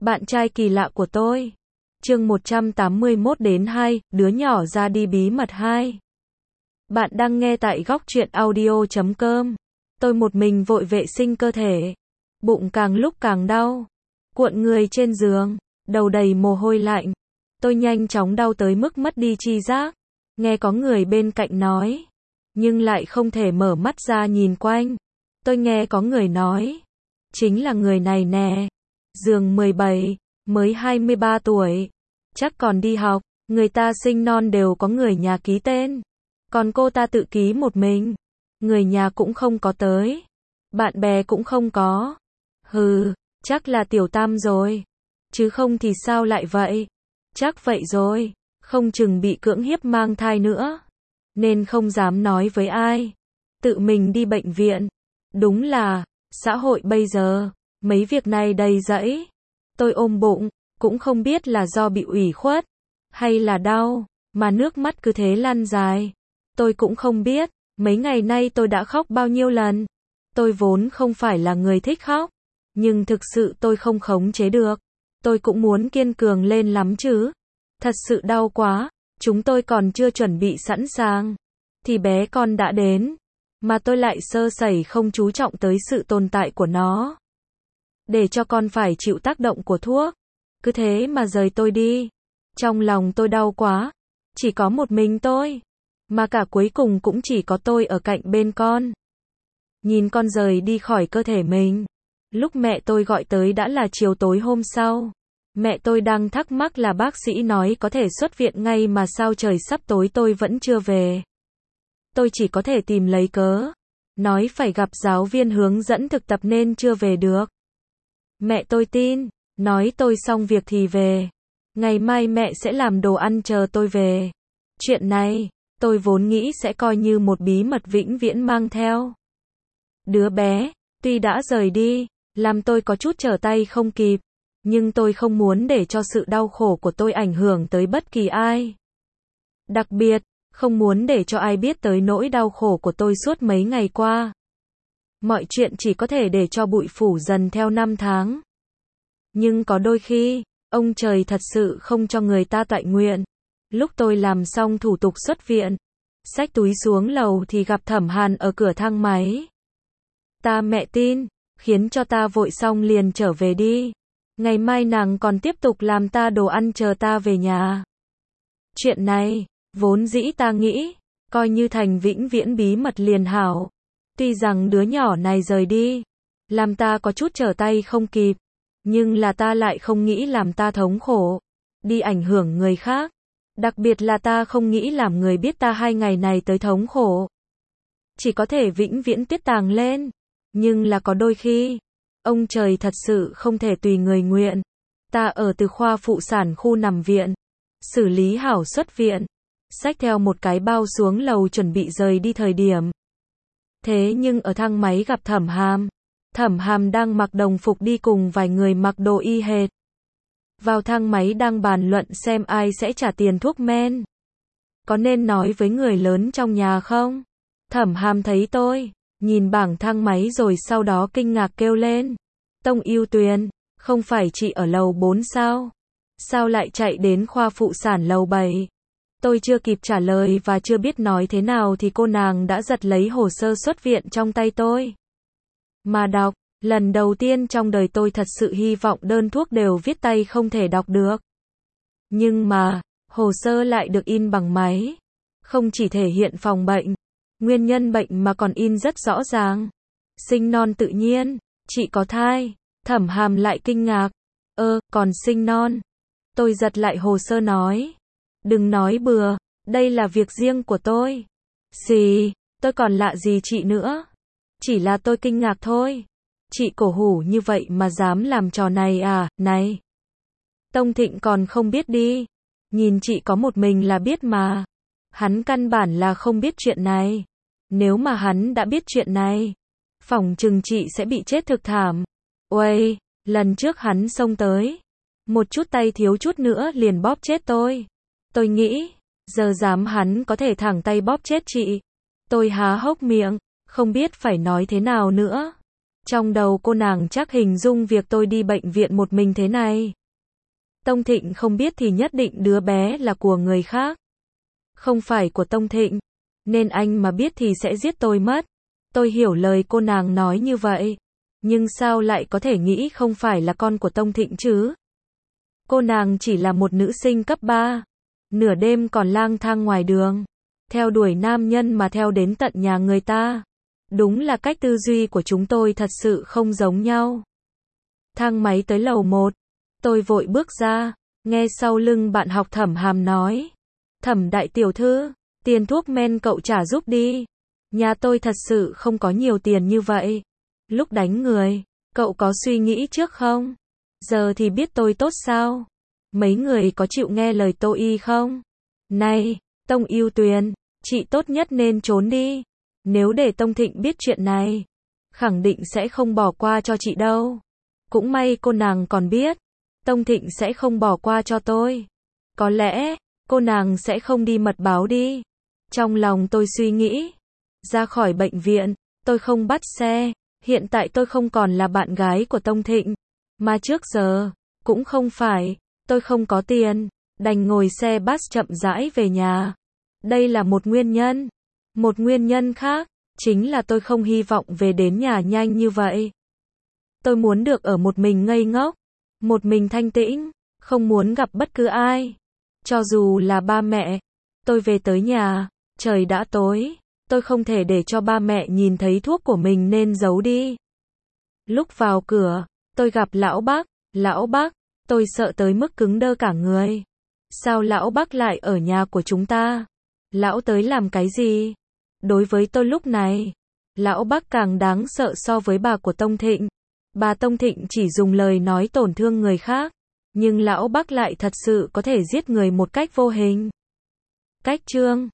Bạn trai kỳ lạ của tôi. Chương 181 đến 2, đứa nhỏ ra đi bí mật 2. Bạn đang nghe tại góc truyện audio.com. Tôi một mình vội vệ sinh cơ thể. Bụng càng lúc càng đau. Cuộn người trên giường, đầu đầy mồ hôi lạnh. Tôi nhanh chóng đau tới mức mất đi tri giác. Nghe có người bên cạnh nói, nhưng lại không thể mở mắt ra nhìn quanh. Tôi nghe có người nói, chính là người này nè. Giường 17, mới 23 tuổi, chắc còn đi học, người ta sinh non đều có người nhà ký tên, còn cô ta tự ký một mình, người nhà cũng không có tới, bạn bè cũng không có. Hừ, chắc là tiểu tam rồi, chứ không thì sao lại vậy? Chắc vậy rồi, không chừng bị cưỡng hiếp mang thai nữa, nên không dám nói với ai, tự mình đi bệnh viện. Đúng là, xã hội bây giờ, mấy việc này đầy rẫy. Tôi ôm bụng, cũng không biết là do bị ủy khuất, hay là đau, mà nước mắt cứ thế lăn dài. Tôi cũng không biết, mấy ngày nay tôi đã khóc bao nhiêu lần. Tôi vốn không phải là người thích khóc, nhưng thực sự tôi không khống chế được. Tôi cũng muốn kiên cường lên lắm chứ. Thật sự đau quá, chúng tôi còn chưa chuẩn bị sẵn sàng, thì bé con đã đến, mà tôi lại sơ sẩy không chú trọng tới sự tồn tại của nó. Để cho con phải chịu tác động của thuốc, cứ thế mà rời tôi đi. Trong lòng tôi đau quá, chỉ có một mình tôi, mà cả cuối cùng cũng chỉ có tôi ở cạnh bên con. Nhìn con rời đi khỏi cơ thể mình, lúc mẹ tôi gọi tới đã là chiều tối hôm sau. Mẹ tôi đang thắc mắc là bác sĩ nói có thể xuất viện ngay mà sao trời sắp tối tôi vẫn chưa về. Tôi chỉ có thể tìm lấy cớ, nói phải gặp giáo viên hướng dẫn thực tập nên chưa về được. Mẹ tôi tin, nói tôi xong việc thì về. Ngày mai mẹ sẽ làm đồ ăn chờ tôi về. Chuyện này, tôi vốn nghĩ sẽ coi như một bí mật vĩnh viễn mang theo. Đứa bé, tuy đã rời đi, làm tôi có chút trở tay không kịp, nhưng tôi không muốn để cho sự đau khổ của tôi ảnh hưởng tới bất kỳ ai. Đặc biệt, không muốn để cho ai biết tới nỗi đau khổ của tôi suốt mấy ngày qua. Mọi chuyện chỉ có thể để cho bụi phủ dần theo năm tháng. Nhưng có đôi khi, ông trời thật sự không cho người ta toại nguyện. Lúc tôi làm xong thủ tục xuất viện, xách túi xuống lầu thì gặp Thẩm Hàn ở cửa thang máy. Ta mẹ tin, khiến cho ta vội xong liền trở về đi. Ngày mai nàng còn tiếp tục làm ta đồ ăn chờ ta về nhà. Chuyện này, vốn dĩ ta nghĩ, coi như thành vĩnh viễn bí mật liền hảo. Tuy rằng đứa nhỏ này rời đi, làm ta có chút trở tay không kịp, nhưng là ta lại không nghĩ làm ta thống khổ, đi ảnh hưởng người khác. Đặc biệt là ta không nghĩ làm người biết ta 2 ngày này tới thống khổ. Chỉ có thể vĩnh viễn tiết tàng lên. Nhưng là có đôi khi, ông trời thật sự không thể tùy người nguyện. Ta ở từ khoa phụ sản khu nằm viện, xử lý hảo xuất viện, xách theo một cái bao xuống lầu chuẩn bị rời đi thời điểm. Thế nhưng ở thang máy gặp Thẩm Hàm. Thẩm Hàm đang mặc đồng phục đi cùng vài người mặc đồ y hệt. Vào thang máy đang bàn luận xem ai sẽ trả tiền thuốc men. Có nên nói với người lớn trong nhà không? Thẩm Hàm thấy tôi, nhìn bảng thang máy rồi sau đó kinh ngạc kêu lên. Tông Yêu Tuyền, không phải chị ở lầu 4 sao? Sao lại chạy đến khoa phụ sản lầu 7? Tôi chưa kịp trả lời và chưa biết nói thế nào thì cô nàng đã giật lấy hồ sơ xuất viện trong tay tôi. Mà đọc, lần đầu tiên trong đời tôi thật sự hy vọng đơn thuốc đều viết tay không thể đọc được. Nhưng mà, hồ sơ lại được in bằng máy. Không chỉ thể hiện phòng bệnh, nguyên nhân bệnh mà còn in rất rõ ràng. Sinh non tự nhiên, chị có thai. Thẩm Hàm lại kinh ngạc. Còn sinh non. Tôi giật lại hồ sơ nói. Đừng nói bừa, đây là việc riêng của tôi. Gì, tôi còn lạ gì chị nữa. Chỉ là tôi kinh ngạc thôi. Chị cổ hủ như vậy mà dám làm trò này à, này. Tông Thịnh còn không biết đi. Nhìn chị có một mình là biết mà. Hắn căn bản là không biết chuyện này. Nếu mà hắn đã biết chuyện này, phỏng chừng chị sẽ bị chết thực thảm. Uầy, lần trước hắn xông tới. Một chút tay thiếu chút nữa liền bóp chết tôi. Tôi nghĩ, giờ dám hắn có thể thẳng tay bóp chết chị. Tôi há hốc miệng, không biết phải nói thế nào nữa. Trong đầu cô nàng chắc hình dung việc tôi đi bệnh viện một mình thế này. Tông Thịnh không biết thì nhất định đứa bé là của người khác. Không phải của Tông Thịnh. Nên anh mà biết thì sẽ giết tôi mất. Tôi hiểu lời cô nàng nói như vậy. Nhưng sao lại có thể nghĩ không phải là con của Tông Thịnh chứ? Cô nàng chỉ là một nữ sinh cấp 3. Nửa đêm còn lang thang ngoài đường. Theo đuổi nam nhân mà theo đến tận nhà người ta. Đúng là cách tư duy của chúng tôi thật sự không giống nhau. Thang máy tới lầu 1. Tôi vội bước ra. Nghe sau lưng bạn học Thẩm Hàm nói. Thẩm đại tiểu thư, tiền thuốc men cậu trả giúp đi. Nhà tôi thật sự không có nhiều tiền như vậy. Lúc đánh người, cậu có suy nghĩ trước không? Giờ thì biết tôi tốt sao? Mấy người có chịu nghe lời tôi y không? Này, Tông Ưu Tuyền, chị tốt nhất nên trốn đi. Nếu để Tông Thịnh biết chuyện này, khẳng định sẽ không bỏ qua cho chị đâu. Cũng may cô nàng còn biết, Tông Thịnh sẽ không bỏ qua cho tôi. Có lẽ, cô nàng sẽ không đi mật báo đi. Trong lòng tôi suy nghĩ, ra khỏi bệnh viện, tôi không bắt xe. Hiện tại tôi không còn là bạn gái của Tông Thịnh, mà trước giờ, cũng không phải, tôi không có tiền, đành ngồi xe bus chậm rãi về nhà. Đây là một nguyên nhân. Một nguyên nhân khác, chính là tôi không hy vọng về đến nhà nhanh như vậy. Tôi muốn được ở một mình ngây ngốc, một mình thanh tĩnh, không muốn gặp bất cứ ai. Cho dù là ba mẹ, tôi về tới nhà, trời đã tối, tôi không thể để cho ba mẹ nhìn thấy thuốc của mình nên giấu đi. Lúc vào cửa, tôi gặp lão bác, tôi sợ tới mức cứng đơ cả người. Sao lão bác lại ở nhà của chúng ta? Lão tới làm cái gì? Đối với tôi lúc này, lão bác càng đáng sợ so với bà của Tông Thịnh. Bà Tông Thịnh chỉ dùng lời nói tổn thương người khác, nhưng lão bác lại thật sự có thể giết người một cách vô hình. Cách chương